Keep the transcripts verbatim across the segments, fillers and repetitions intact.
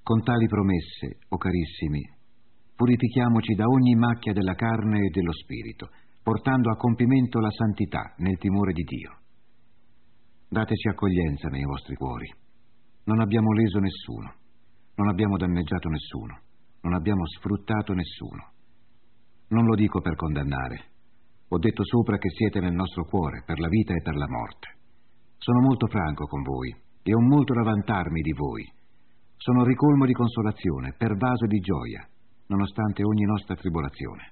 Con tali promesse, o carissimi, purifichiamoci da ogni macchia della carne e dello spirito, portando a compimento la santità nel timore di Dio. Dateci accoglienza nei vostri cuori. Non abbiamo leso nessuno, non abbiamo danneggiato nessuno, non abbiamo sfruttato nessuno. Non lo dico per condannare. Ho detto sopra che siete nel nostro cuore, per la vita e per la morte. Sono molto franco con voi e ho molto da vantarmi di voi. Sono ricolmo di consolazione, pervaso di gioia, nonostante ogni nostra tribolazione.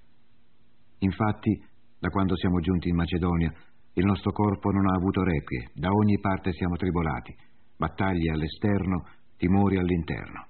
Infatti, da quando siamo giunti in Macedonia, il nostro corpo non ha avuto requie, da ogni parte siamo tribolati, battaglie all'esterno, timori all'interno.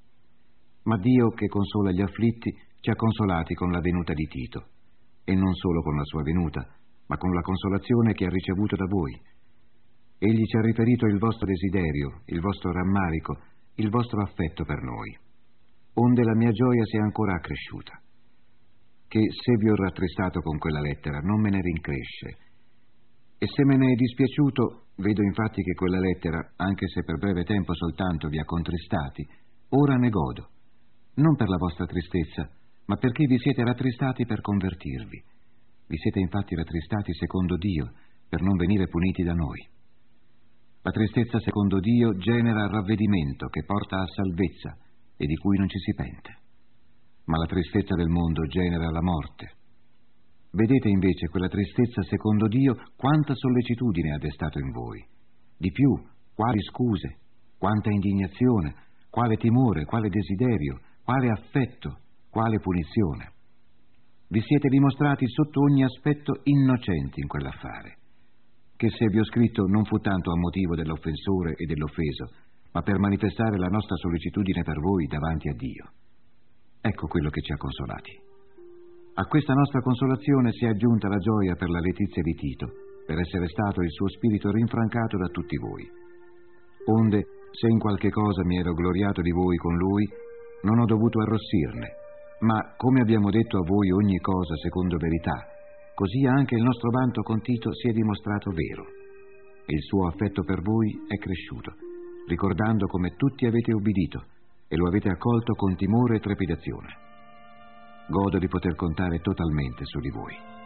Ma Dio, che consola gli afflitti, ci ha consolati con la venuta di Tito, e non solo con la sua venuta, ma con la consolazione che ha ricevuto da voi. Egli ci ha riferito il vostro desiderio, il vostro rammarico, il vostro affetto per noi, onde la mia gioia sia ancora accresciuta. Che se vi ho rattristato con quella lettera, non me ne rincresce. E se me ne è dispiaciuto, vedo infatti che quella lettera, anche se per breve tempo soltanto vi ha contristati, ora ne godo, non per la vostra tristezza, ma perché vi siete rattristati per convertirvi. Vi siete infatti rattristati secondo Dio, per non venire puniti da noi. La tristezza secondo Dio genera ravvedimento che porta a salvezza e di cui non ci si pente. Ma la tristezza del mondo genera la morte. Vedete invece quella tristezza secondo Dio quanta sollecitudine ha destato in voi. Di più, quali scuse, quanta indignazione, quale timore, quale desiderio, quale affetto, quale punizione. Vi siete dimostrati sotto ogni aspetto innocenti in quell'affare, che se vi ho scritto non fu tanto a motivo dell'offensore e dell'offeso, ma per manifestare la nostra sollecitudine per voi davanti a Dio. Ecco quello che ci ha consolati. A questa nostra consolazione si è aggiunta la gioia per la letizia di Tito, per essere stato il suo spirito rinfrancato da tutti voi. Onde, se in qualche cosa mi ero gloriato di voi con lui, non ho dovuto arrossirne, ma come abbiamo detto a voi ogni cosa secondo verità, così anche il nostro vanto con Tito si è dimostrato vero, e il suo affetto per voi è cresciuto, ricordando come tutti avete obbedito e lo avete accolto con timore e trepidazione. Godo di poter contare totalmente su di voi.